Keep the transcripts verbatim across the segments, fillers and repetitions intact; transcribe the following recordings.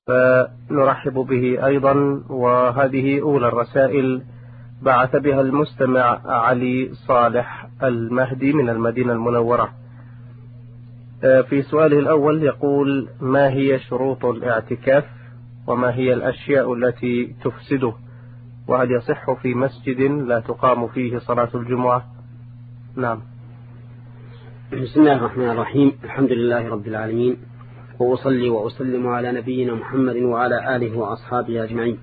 فنرحب به أيضا. وهذه أولى الرسائل بعث بها المستمع علي صالح المهدي من المدينة المنورة. في سؤاله الأول يقول: ما هي شروط الاعتكاف وما هي الأشياء التي تفسده، وهل يصح في مسجد لا تقام فيه صلاة الجمعة؟ نعم. بسم الله الرحمن الرحيم. الحمد لله رب العالمين، وأصلي وأسلم على نبينا محمد وعلى آله وأصحابه أجمعين.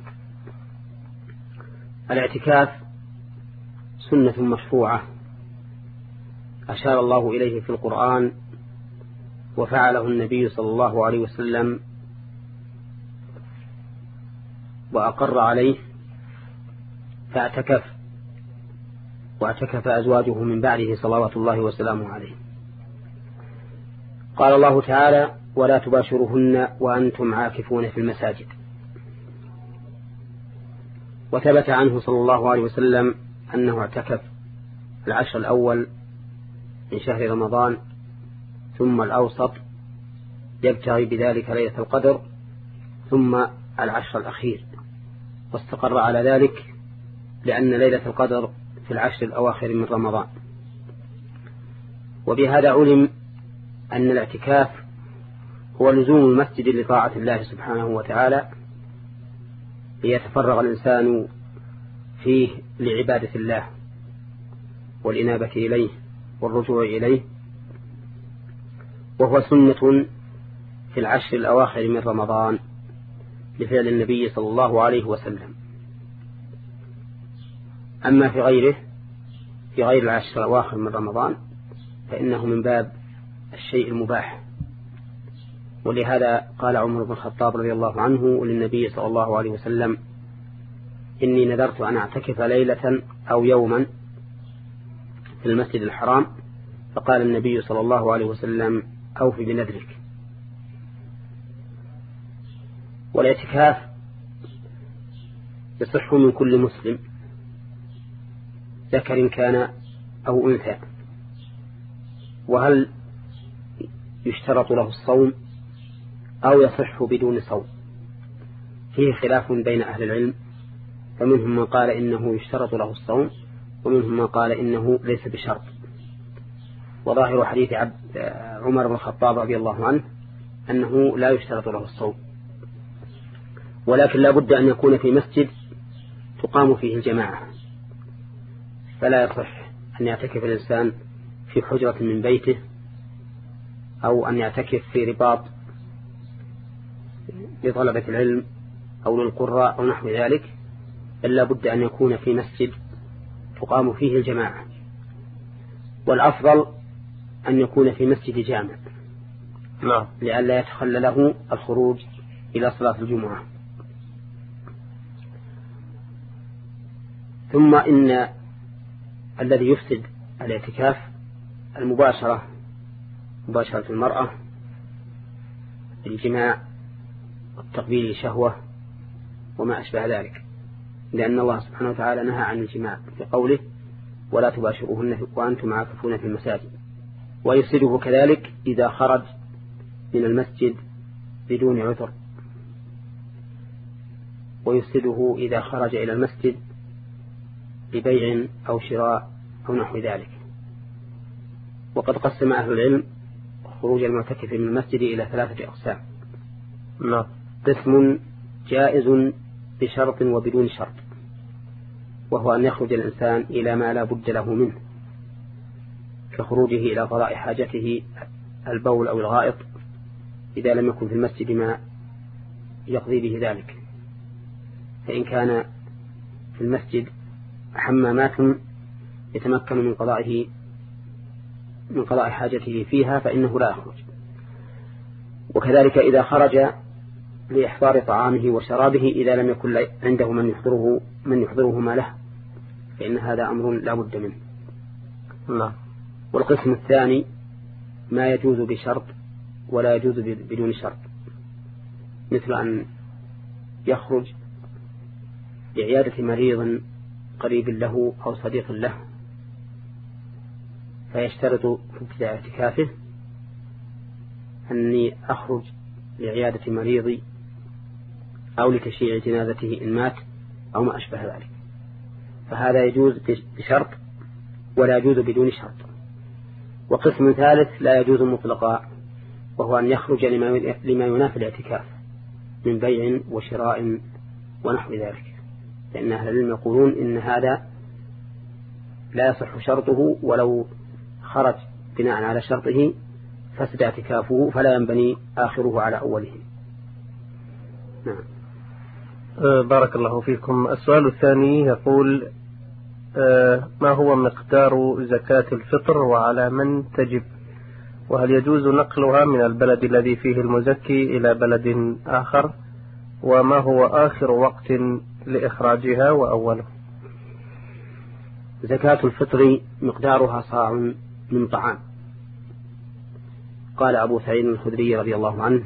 الاعتكاف سنة مشروعة أشار الله إليه في القرآن، وفعله النبي صلى الله عليه وسلم وأقر عليه، فاعتكف واعتكف أزواجه من بعده صلوات الله وسلامه عليه. قال الله تعالى: ولا تباشرهن وأنتم عاكفون في المساجد. وثبت عنه صلى الله عليه وسلم أنه اعتكف العشر الأول من شهر رمضان، ثم الأوسط يبتغي بذلك ليلة القدر، ثم العشر الأخير، واستقر على ذلك لأن ليلة القدر في العشر الأواخر من رمضان. وبهذا علم أن الاعتكاف هو لزوم المسجد لطاعة الله سبحانه وتعالى، ليتفرغ الإنسان فيه لعبادة الله والإنابة إليه والرجوع إليه، وهو سنة في العشر الأواخر من رمضان لفعل النبي صلى الله عليه وسلم. أما في غيره في غير العشر الأواخر من رمضان فإنه من باب الشيء المباح. ولهذا قال عمر بن الخطاب رضي الله عنه للنبي صلى الله عليه وسلم: إني نذرت أن أعتكف ليلة أو يوما في المسجد الحرام، فقال النبي صلى الله عليه وسلم: أوف بنذرك. والاعتكاف يصح من كل مسلم ذكر كان أو أنثى. وهل يشترط له الصوم أو يصح بدون صوم؟ فيه خلاف بين أهل العلم، فمنهم من قال إنه يشترط له الصوم، ومنهم من قال إنه ليس بشرط. وظاهر حديث عبد عمر بن الخطاب رضي الله عنه أنه لا يشترط له الصوم، ولكن لا بد أن يكون في مسجد تقام فيه الجماعة. فلا يصح أن يعتكف الإنسان في حجرة من بيته، أو أن يعتكف في رباط لطلبة العلم أو للقراء أو نحو ذلك، إلا بد أن يكون في مسجد تقام فيه الجماعة. والأفضل أن يكون في مسجد جامع، لا. لئلا يتخلله الخروج إلى صلاة الجمعة. ثم إن الذي يفسد الاعتكاف المباشرة، مباشرة المرأة بالجماع والتقبيل لشهوة وما أشبه ذلك، لأن الله سبحانه وتعالى نهى عن الجماع في قوله: ولا تباشروهن وأنتم عاكفون في المساجد. ويفسده كذلك إذا خرج من المسجد بدون عذر، ويفسده إذا خرج إلى المسجد لبيع أو شراء أو نحو ذلك. وقد قسم أهل العلم خروج المعتكف من المسجد إلى ثلاثة أقسام. لا. قسم جائز بشرط وبدون شرط، وهو أن يخرج الإنسان إلى ما لا بد له منه، كخروجه إلى قضاء حاجته البول أو الغائط إذا لم يكن في المسجد ما يقضي به ذلك. فإن كان في المسجد حمامات يتمكن من قضائه من قضاء حاجته فيها فإنه لا يخرج. وكذلك إذا خرج لإحضار طعامه وشرابه إذا لم يكن عنده من يحضره من يحضرهما له، فإن هذا أمر لا بد منه. لا. والقسم الثاني ما يجوز بشرط ولا يجوز بدون شرط، مثل أن يخرج لعيادة مريض قريب له أو صديق له، فيشترط في ابتداء اعتكافه أني أخرج لعيادة مريضي أو لتشييع جنازته إن مات أو ما أشبه ذلك، فهذا يجوز بشرط ولا يجوز بدون شرط. وقسم ثالث لا يجوز مطلقا، وهو أن يخرج لما ينافي الاعتكاف من بيع وشراء ونحو ذلك، لأن أهل العلم يقولون إن هذا لا يصح شرطه، ولو خرج بناء على شرطه فسد اعتكافه، فلا ينبني آخره على أوله. نعم. بارك الله فيكم. السؤال الثاني يقول: ما هو مقدار زكاة الفطر وعلى من تجب؟ وهل يجوز نقلها من البلد الذي فيه المزكي إلى بلد آخر؟ وما هو آخر وقت لإخراجها وأوله؟ زكاة الفطر مقدارها صاع من طعام. قال أبو سعيد الخدري رضي الله عنه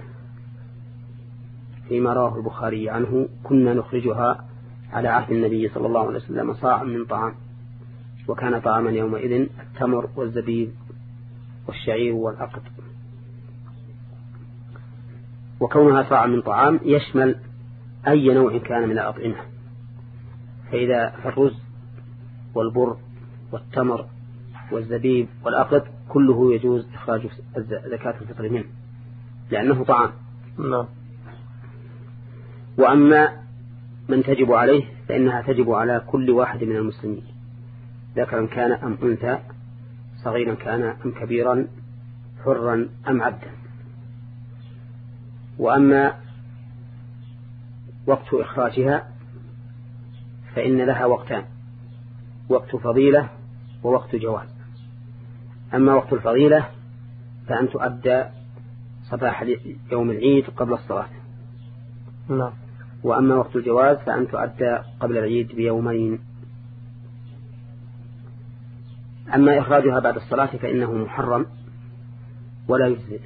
فيما رواه البخاري عنه: كنا نخرجها على عهد النبي صلى الله عليه وسلم صاع من طعام، وكان طعاما يومئذ التمر والزبيب والشعير والأقط. وكونها صاع من طعام يشمل أي نوع كان من الأطعمة، فإذا فالرز والبر والتمر والزبيب والأقط كله يجوز إخراج زكاة الفطر منه لأنه طعام. نعم. وأما من تجب عليه فإنها تجب على كل واحد من المسلمين، ذكرا كان أم أنثى، صغيرا كان أم كبيرا، حرا أم عبدا. وأما وقت إخراجها فإن لها وقتان: وقت فضيلة ووقت جواز. أما وقت الفضيلة فأن تؤدى صباح يوم العيد قبل الصلاة. نعم. وأما وقت الجواز فأن تؤدى قبل العيد بيومين. أما إخراجها بعد الصلاة فإنه محرم ولا يجزئ،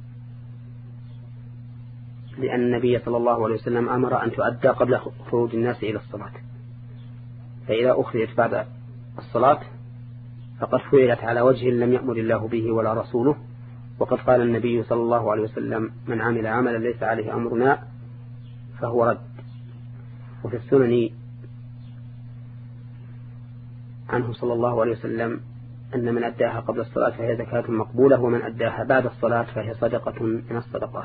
لأن النبي صلى الله عليه وسلم أمر أن تؤدى قبل خروج الناس إلى الصلاة، فإذا أخرجت بعد الصلاة فقد فعلت على وجه لم يأمر الله به ولا رسوله. وقد قال النبي صلى الله عليه وسلم: من عمل عملا ليس عليه أمرنا فهو رد. وفي السنن عنه صلى الله عليه وسلم أن من أداها قبل الصلاة فهي زكاة مقبولة، ومن أداها بعد الصلاة فهي صدقة من الصدقات،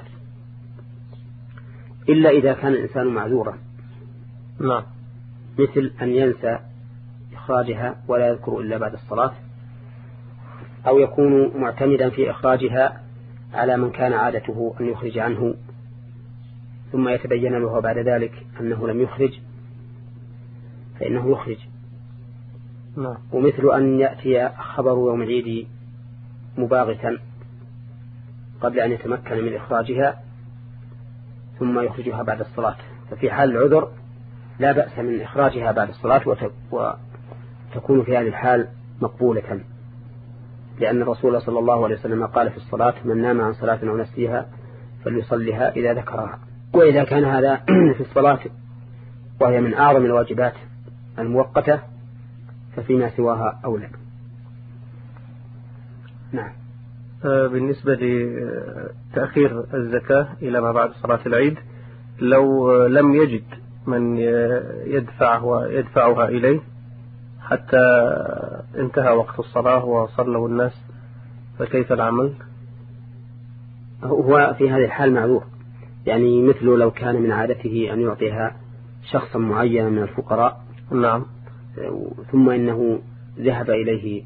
إلا إذا كان الإنسان معذورا. نعم. مثل أن ينسى إخراجها ولا يذكر إلا بعد الصلاة، أو يكون معتمدا في إخراجها على من كان عادته أن يخرج عنه ثم يتبين له بعد ذلك أنه لم يخرج فإنه يخرج. نعم. ومثل أن يأتي خبر يوم العيد مباغتا قبل أن يتمكن من إخراجها ثم يخرجها بعد الصلاة، ففي حال العذر لا بأس من إخراجها بعد الصلاة وتكون في هذه الحال مقبولة، لأن الرسول صلى الله عليه وسلم قال في الصلاة: من نام عن صلاة أو نسيها فليصلها إذا ذكرها. وإذا كان هذا في الصلاة وهي من أعظم الواجبات المؤقتة ففيما سواها أولى. نعم. بالنسبة لتأخير الزكاة إلى ما بعد صلاة العيد، لو لم يجد من يدفع ويدفعها إليه حتى انتهى وقت الصلاة وصلوا الناس، فكيف العمل؟ هو في هذه الحال معذور، يعني مثل لو كان من عادته أن يعطيها شخصا معين من الفقراء. نعم. ثم إنه ذهب إليه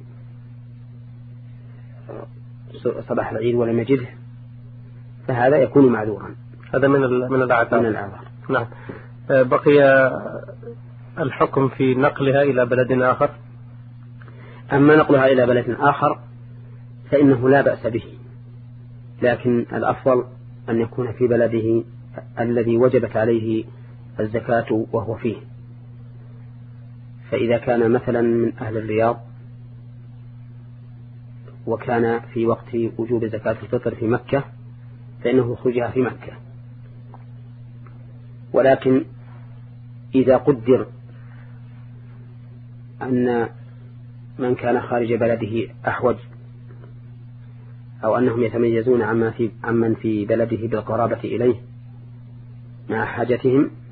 صباح العيد ولم يجده، فهذا يكون معذورا. هذا من من الأعذار. من الأعذار. نعم. بقي الحكم في نقلها إلى بلد آخر. أما نقلها إلى بلد آخر فإنه لا بأس به، لكن الأفضل أن يكون في بلده الذي وجبت عليه الزكاة وهو فيه. فإذا كان مثلا من أهل الرياض وكان في وقت وجوب زكاة الفطر في مكة فإنه يخرجها في مكة. ولكن إذا قدر أن من كان خارج بلده أحوج، أو أنهم يتميزون عما في عمن في بلده بالقرابة إليه مع حاجتهم،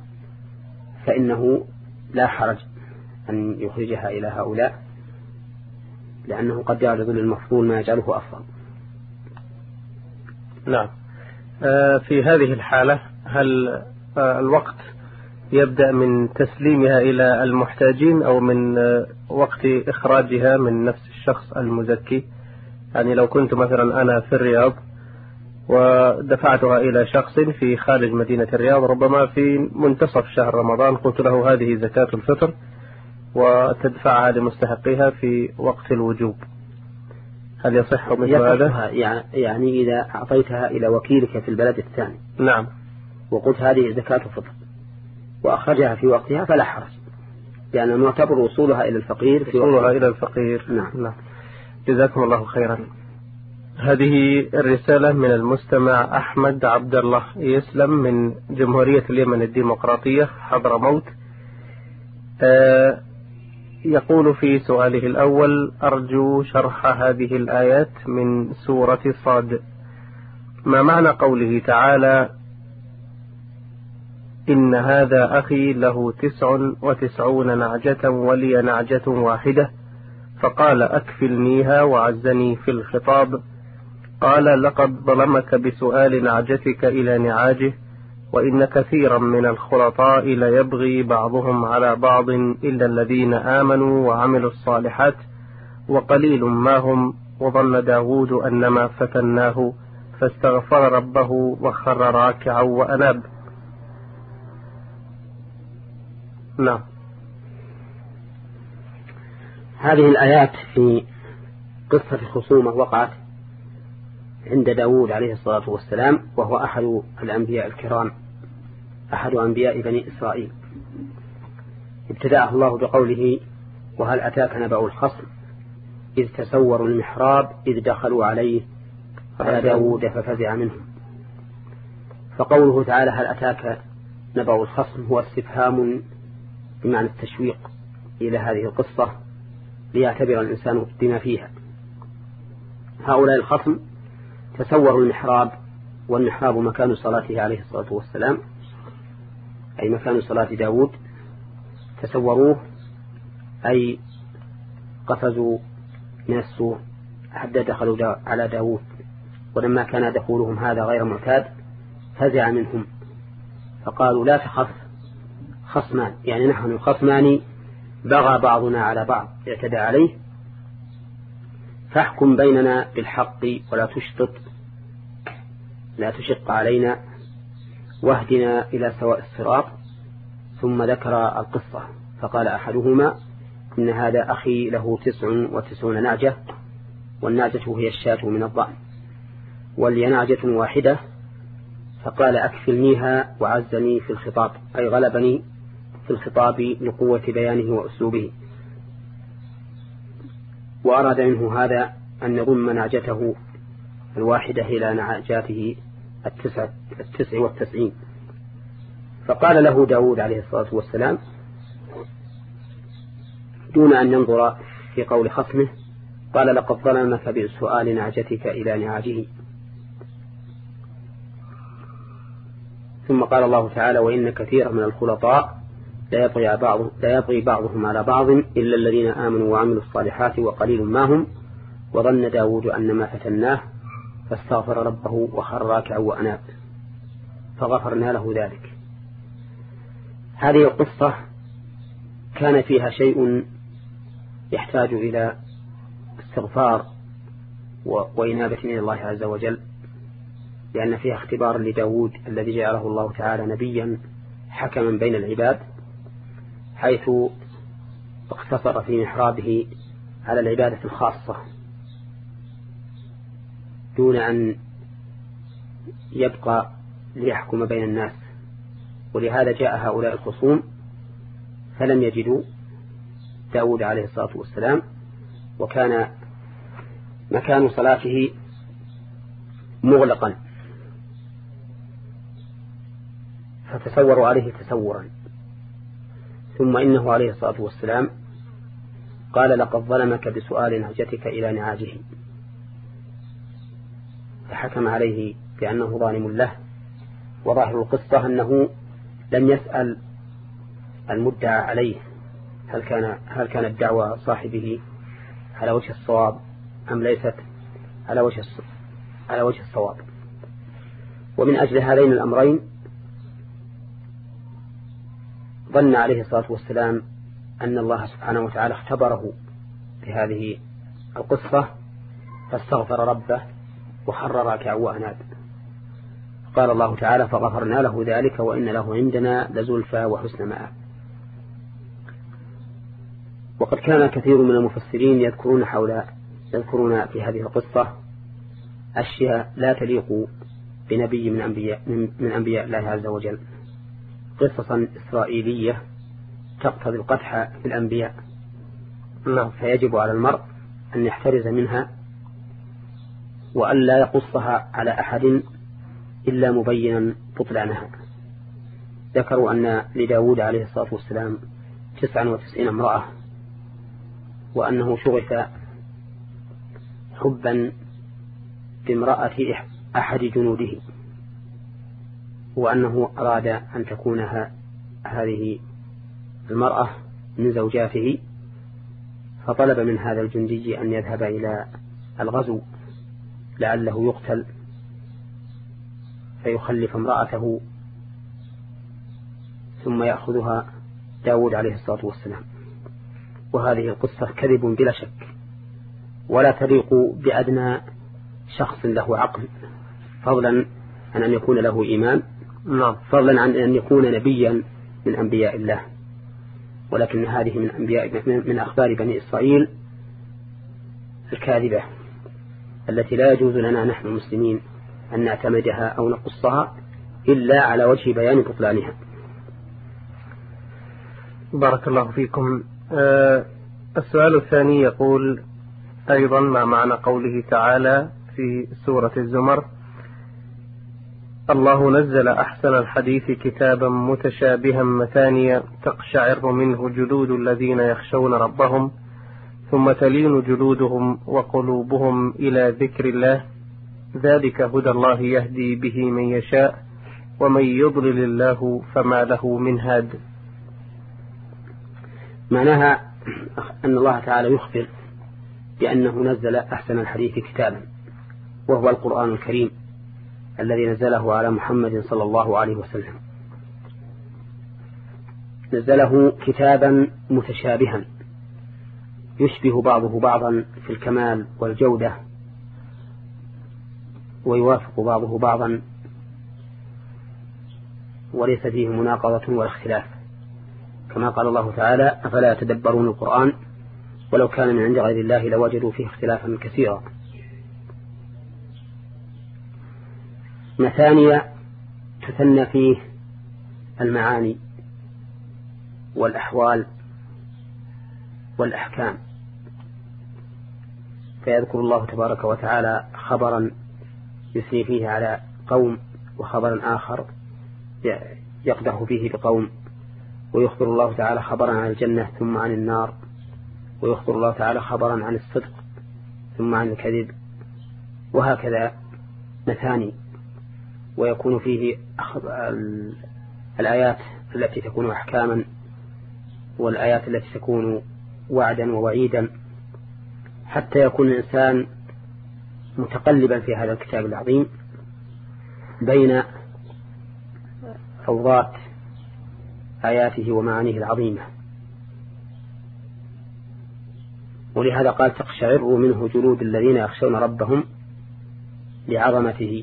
فإنه لا حرج أن يخرجها إلى هؤلاء، لأنه قد يعرض للمفضول ما يجعله أفضل. نعم. في هذه الحالة هل الوقت يبدأ من تسليمها إلى المحتاجين أو من وقت إخراجها من نفس الشخص المزكي؟ يعني لو كنت مثلا أنا في الرياض ودفعتها إلى شخص في خارج مدينة الرياض، ربما في منتصف شهر رمضان قلت له هذه زكاة الفطر وتدفعها لمستحقها في وقت الوجوب، هل يصح مثل هذا؟ يعني إذا أعطيتها إلى وكيلك في البلد الثاني، نعم، وقلت هذه زكاة فطر وأخرجها في وقتها فلا حرج، لأن يعني معتبر وصولها إلى الفقير في وصولها إلى الفقير. نعم. نعم. جزاكم الله خيرا. هذه الرسالة من المستمع أحمد عبد الله يسلم من جمهورية اليمن الديمقراطية حضرموت. آه يقول في سؤاله الأول: أرجو شرح هذه الآيات من سورة صاد. ما معنى قوله تعالى: إن هذا أخي له تسع وتسعون نعجة ولي نعجة واحدة فقال أكفلنيها وعزني في الخطاب؟ قال: لقد ظلمك بسؤال نعجتك إلى نعاجه وإن كثيرا من الخلطاء ليبغي بعضهم على بعض إلا الذين آمنوا وعملوا الصالحات وقليل ما هم وظن داود أنما فتناه فاستغفر ربه وخر راكعا وأناب. نعم. هذه الآيات في قصة خصومة وقعت عند داود عليه الصلاة والسلام، وهو أحد الأنبياء الكرام، أحد أنبياء بني إسرائيل. ابتدأه الله بقوله: وهل أتاك نبأ الخصم إذ تسوروا المحراب إذ دخلوا عليه على داود ففزع منهم. فقوله تعالى هل أتاك نبأ الخصم هو استفهام بمعنى التشويق إلى هذه القصة ليعتبر الإنسان بما فيها. هؤلاء الخصم تسوروا المحراب، والمحراب مكان صلاته عليه الصلاة والسلام، أي مكان صلاة داود. تسوروه أي قفزوا من السور حتى دخلوا دا على داود، ولما كان دخولهم هذا غير معتاد فزع منهم فقالوا: لا تخف، خصمان، يعني نحن خصمان بغى بعضنا على بعض اعتدى عليه، فاحكم بيننا بالحق ولا تشطط، لا تشق علينا، واهدنا إلى سواء الصراط. ثم ذكر القصة فقال أحدهما: إن هذا أخي له تسع وتسعون نعجة، والنعجة هي الشاة من الضأن، ولي نعجة واحدة، فقال أكفلنيها وعزني في الخطاب، أي غلبني في الخطاب لقوة بيانه وأسلوبه. وأراد منه هذا أن يضم نعجته الواحدة إلى نعجاته التسع, التسع والتسعين. فقال له داود عليه الصلاة والسلام دون أن ينظر في قول خصمه، قال: لقد ظلمك بسؤال نعجتك إلى نعاجه. ثم قال الله تعالى: وإن كثيرا من الخلطاء لا يبغي, بعض لا يبغي بعضهم على بعض إلا الذين آمنوا وعملوا الصالحات وقليل ما هم وظن داود أنما فتناه فاستغفر ربه وخر راكعا وأناب فغفرنا له ذلك. هذه القصة كان فيها شيء يحتاج إلى استغفار وإنابة إلى الله عز وجل، لأن فيها اختبار لداود الذي جعله الله تعالى نبيا حكما بين العباد، حيث اقتصر في محرابه على العبادة الخاصة دون أن يبقى ليحكم بين الناس. ولهذا جاء هؤلاء الخصوم فلم يجدوا داود عليه الصلاة والسلام، وكان مكان صلاته مغلقا، فتسوروا عليه تسورا. ثم إنه عليه الصلاة والسلام قال: لقد ظلمك بسؤال نعجتك إلى نعاجه، فحكم عليه بأنه ظالم له. وظاهر القصة أنه لم يسأل المدعى عليه هل كان هل كانت دعوى صاحبه على وجه الصواب أم ليست على وجه على وجه الصواب. ومن أجل هذين الأمرين ظن عليه الصلاة والسلام أن الله سبحانه وتعالى اختبره في هذه القصة فاستغفر ربه وخر راكعا وأناب. قال الله تعالى فغفرنا له ذلك وإن له عندنا لزلفى وحسن مآب. وقد كان كثير من المفسرين يذكرون حول يذكرون في هذه القصة أشياء لا تليق بنبي من أنبياء من أنبياء الله عز وجل، قصصا إسرائيلية تقتضي القدح في الأنبياء، فيجب على المرء أن يحترز منها وأن لا يقصها على أحد إلا مبينا بطلانها. ذكروا أن لداود عليه الصلاة والسلام تسعة وتسعين امرأة، وأنه شغف حبا بامرأة أحد جنوده، وأنه أراد أن تكون هذه المرأة من زوجاته، فطلب من هذا الجندي أن يذهب إلى الغزو لعله يقتل فيخلف امرأته ثم يأخذها داود عليه الصلاة والسلام. وهذه القصة كذب بلا شك، ولا تليق بأدنى شخص له عقل، فضلا عن أن يكون له إيمان، فضلا عن أن يكون نبيا من أنبياء الله. ولكن هذه من أنبياء من أخبار بني إسرائيل الكاذبة التي لا يجوز لنا نحن المسلمين أن نعتمدها أو نقصها إلا على وجه بيان بطلانها. بارك الله فيكم. أه السؤال الثاني يقول أيضا ما معنى قوله تعالى في سورة الزمر: الله نزل أحسن الحديث كتابا متشابها مثانيا تقشعر منه جلود الذين يخشون ربهم ثم تلين جلودهم وقلوبهم إلى ذكر الله ذلك هدى الله يهدي به من يشاء ومن يضلل الله فما له من هاد. معناها أن الله تعالى يخبر بأنه نزل أحسن الحديث كتابا، وهو القرآن الكريم الذي نزله على محمد صلى الله عليه وسلم. نزله كتابا متشابها يشبه بعضه بعضا في الكمال والجودة، ويوافق بعضه بعضا وليس فيه مناقضة ولا اختلاف، كما قال الله تعالى: أفلا يتدبرون القرآن ولو كان من عند غير الله لوجدوا فيه اختلافا كثيرا. مثانية تثنى فيه المعاني والأحوال والأحكام، فيذكر الله تبارك وتعالى خبرا يثني فيه على قوم وخبرا آخر يقدح فيه بقوم، ويخبر الله تعالى خبرا عن الجنة ثم عن النار، ويخبر الله تعالى خبرا عن الصدق ثم عن الكذب، وهكذا مثاني. ويكون فيه الآيات التي تكون أحكاما والآيات التي تكون وعدا ووعيدا، حتى يكون الإنسان متقلبا في هذا الكتاب العظيم بين روضات آياته ومعانيه العظيمة. ولهذا قال: تقشعر منه جلود الذين يخشون ربهم لعظمته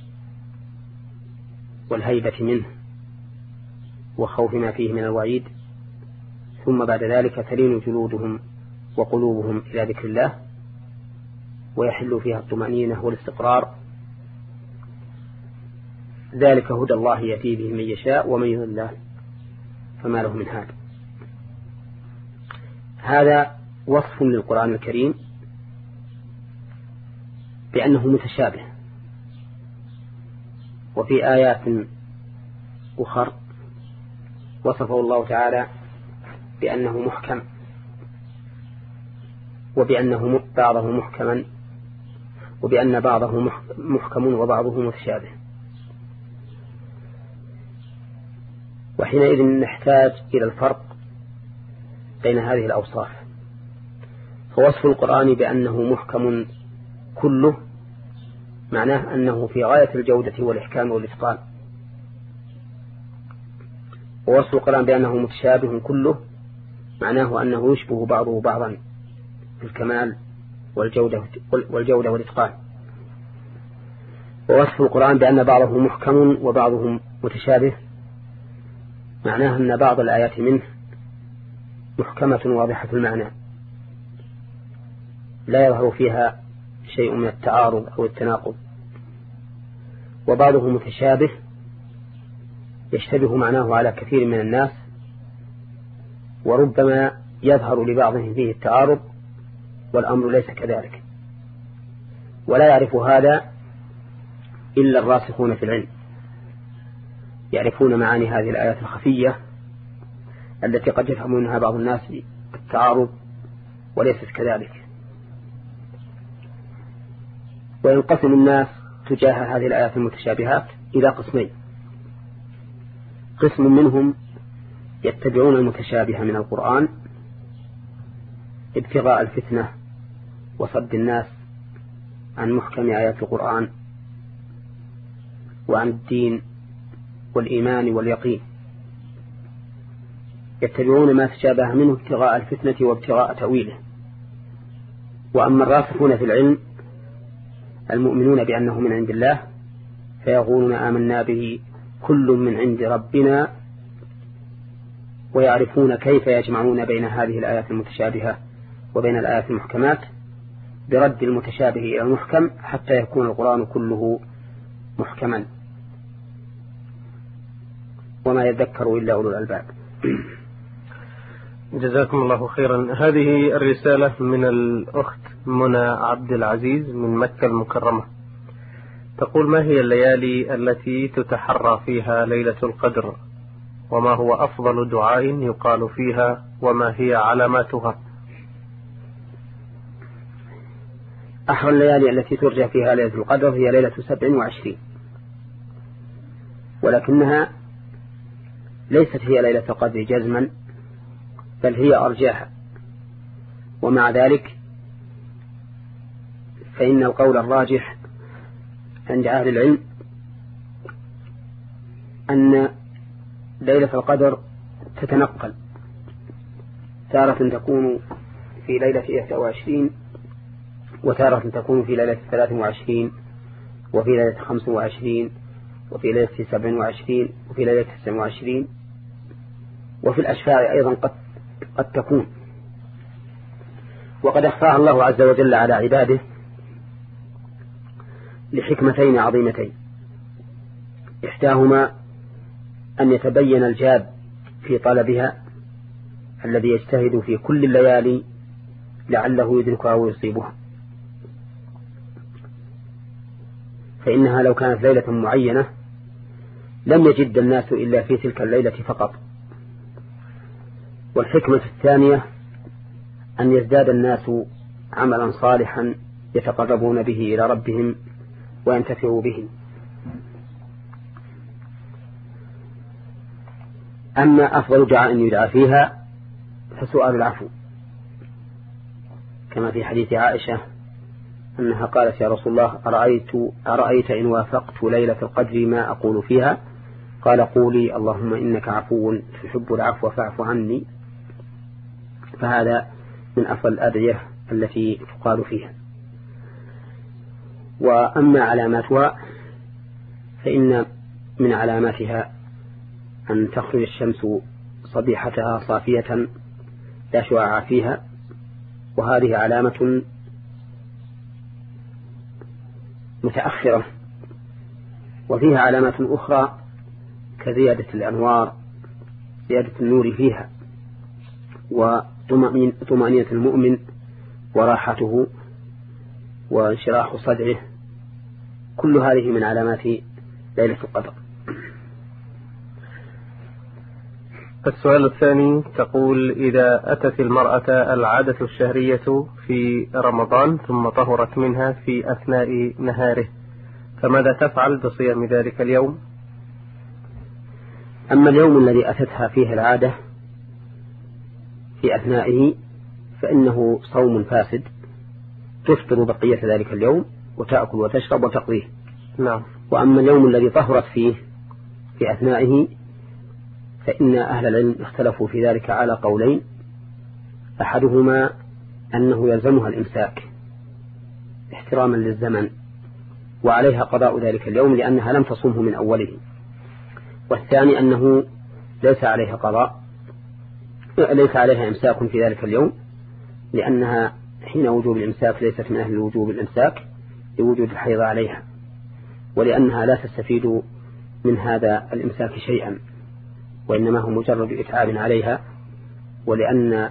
والهيبة منه وخوف ما فيه من الوعيد، ثم بعد ذلك تلين جلودهم وقلوبهم إلى ذكر الله ويحل فيها الطمأنينة والاستقرار. ذلك هدى الله يأتي به من يشاء ومن يضلل الله فما له من هاد. هذا وصف للقرآن الكريم بأنه متشابه. وفي آيات أخر وصفه الله تعالى بأنه محكم، وبأنه بعضه محكما، وبأن بعضه محكم وبعضه متشابه. وحينئذ نحتاج إلى الفرق بين هذه الأوصاف. فوصف القرآن بأنه محكم كله معناه أنه في غاية الجودة والإحكام والإتقان، ووصف القرآن بأنه متشابه كله معناه أنه يشبه بعضه بعضا في الكمال والجودة والجودة والإتقان. ووصف القرآن بأن بعضه محكم وبعضه متشابه معناه أن بعض الآيات منه محكمة واضحة المعنى لا يظهر فيها شيء من التعارض أو التناقض، وبعضه متشابه يشتبه معناه على كثير من الناس، وربما يظهر لبعضهم فيه التعارض والأمر ليس كذلك. ولا يعرف هذا إلا الراسخون في العلم، يعرفون معاني هذه الآيات الخفية التي قد يفهم منها بعض الناس التعارض وليست كذلك. وينقسم الناس تجاه هذه الآيات المتشابهات إلى قسمين: قسم منهم يتبعون المتشابه من القرآن ابتغاء الفتنة وصد الناس عن محكم آيات القرآن وعن الدين والإيمان واليقين، يتبعون ما تشابه منه ابتغاء الفتنة وابتغاء تأويله. وأما الراسخون في العلم المؤمنون بأنه من عند الله فيقولون آمنا به كل من عند ربنا، ويعرفون كيف يجمعون بين هذه الآيات المتشابهة وبين الآيات المحكمات برد المتشابه إلى المحكم حتى يكون القرآن كله محكما، وما يذكر إلا أولو الألباب. جزاكم الله خيرا. هذه الرسالة من الأخت منى عبد العزيز من مكة المكرمة، تقول: ما هي الليالي التي تتحرى فيها ليلة القدر؟ وما هو أفضل دعاء يقال فيها؟ وما هي علاماتها؟ أحرى الليالي التي ترجى فيها ليلة القدر هي ليلة سبع وعشرين، ولكنها ليست هي ليلة القدر جزما، بل هي أرجاها. ومع ذلك فإن القول الراجح عند أهل العلم أن ليلة القدر تتنقل، تارة تكون في ليلة إحدى وعشرين، وتارة تكون في ليلة ثلاث وعشرين، وفي ليلة خمس وعشرين، وفي ليلة سبع وعشرين، وفي ليلة تسع وعشرين، وفي الأشفاع أيضا قد, قد تكون. وقد أخفاها الله عز وجل على عباده لحكمتين عظيمتين: إحداهما أن يتبين الجاد في طلبها الذي يجتهد في كل الليالي لعله يدركها ويصيبها، فإنها لو كانت ليلة معينة لم يجد الناس إلا في تلك الليلة فقط. والحكمة الثانية أن يزداد الناس عملا صالحا يتقربون به إلى ربهم وينتفعوا به. أما أفضل دعاء يدعى فيها فسؤال العفو، كما في حديث عائشة أنها قالت: يا رسول الله أرأيت, أرأيت إن وافقت ليلة القدر ما أقول فيها؟ قال: قولي اللهم إنك عفو تحب العفو فاعف عني. فهذا من أفضل الأدعية التي تقال فيها. وأما علاماتها فإن من علاماتها أن تخرج الشمس صبيحتها صافية لا شعاع فيها، وهذه علامة متأخرة. وفيها علامات أخرى كزيادة الأنوار، زيادة النور فيها، وطمأنينة المؤمن وراحته وانشراح صدره، كل هذه من علامات ليلة القدر. السؤال الثاني تقول: إذا أتت المرأة العادة الشهرية في رمضان ثم طهرت منها في أثناء نهاره، فماذا تفعل بصيام ذلك اليوم؟ أما اليوم الذي أتتها فيه العادة في أثنائه فإنه صوم فاسد، تفطر بقية ذلك اليوم وتأكل وتشرب وتقضيه. نعم. وأما اليوم الذي طهرت فيه في أثنائه فإن أهل العلم اختلفوا في ذلك على قولين، أحدهما أنه يلزمها الإمساك احتراما للزمن وعليها قضاء ذلك اليوم لأنها لم تصومه من أوله، والثاني أنه ليس عليها قضاء ليس عليها إمساك في ذلك اليوم لأنها حين وجوب الإمساك ليست من أهل وجوب الإمساك لوجود الحيض عليها، ولأنها لا تستفيد من هذا الإمساك شيئا وإنما هو مجرد إتعاب عليها، ولأن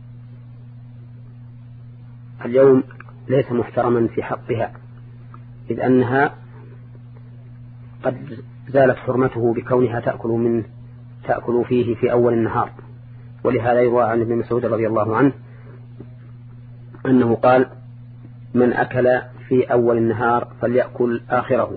اليوم ليس محترما في حقها إذ أنها قد زالت حرمته بكونها تأكل منه تأكل فيه في أول النهار. ولهذا يروى عن ابن مسعود رضي الله عنه أنه قال: من أكل في أول النهار فليأكل آخره.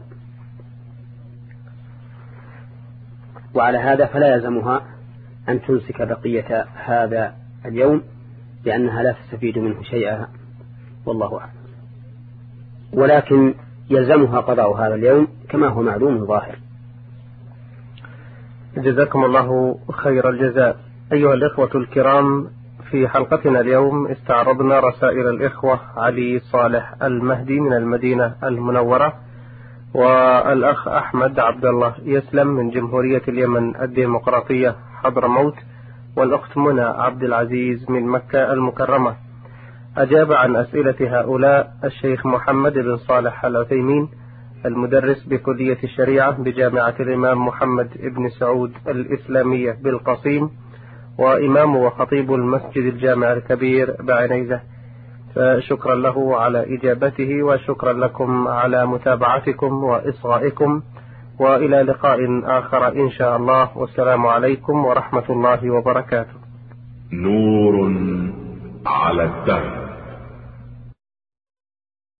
وعلى هذا فلا يلزمها أن تمسك بقية هذا اليوم لأنها لا تستفيد منه شيئا والله أعلم، ولكن يلزمها قضاء هذا اليوم كما هو معلوم ظاهر. جزاكم الله خير الجزاء. أيها الإخوة الكرام، في حلقتنا اليوم استعرضنا رسائل الإخوة علي صالح المهدي من المدينة المنورة، والأخ أحمد عبد الله يسلم من جمهورية اليمن الديمقراطية حضرموت، والأخت منى عبد العزيز من مكة المكرمة. أجاب عن أسئلة هؤلاء الشيخ محمد بن صالح العثيمين المدرس بكلية الشريعة بجامعة الإمام محمد بن سعود الإسلامية بالقصيم، وإمام وخطيب المسجد الجامع الكبير بعنيزة. فشكرا له على إجابته، وشكرا لكم على متابعتكم وإصغائكم، وإلى لقاء آخر إن شاء الله، والسلام عليكم ورحمة الله وبركاته. نور على الدهر.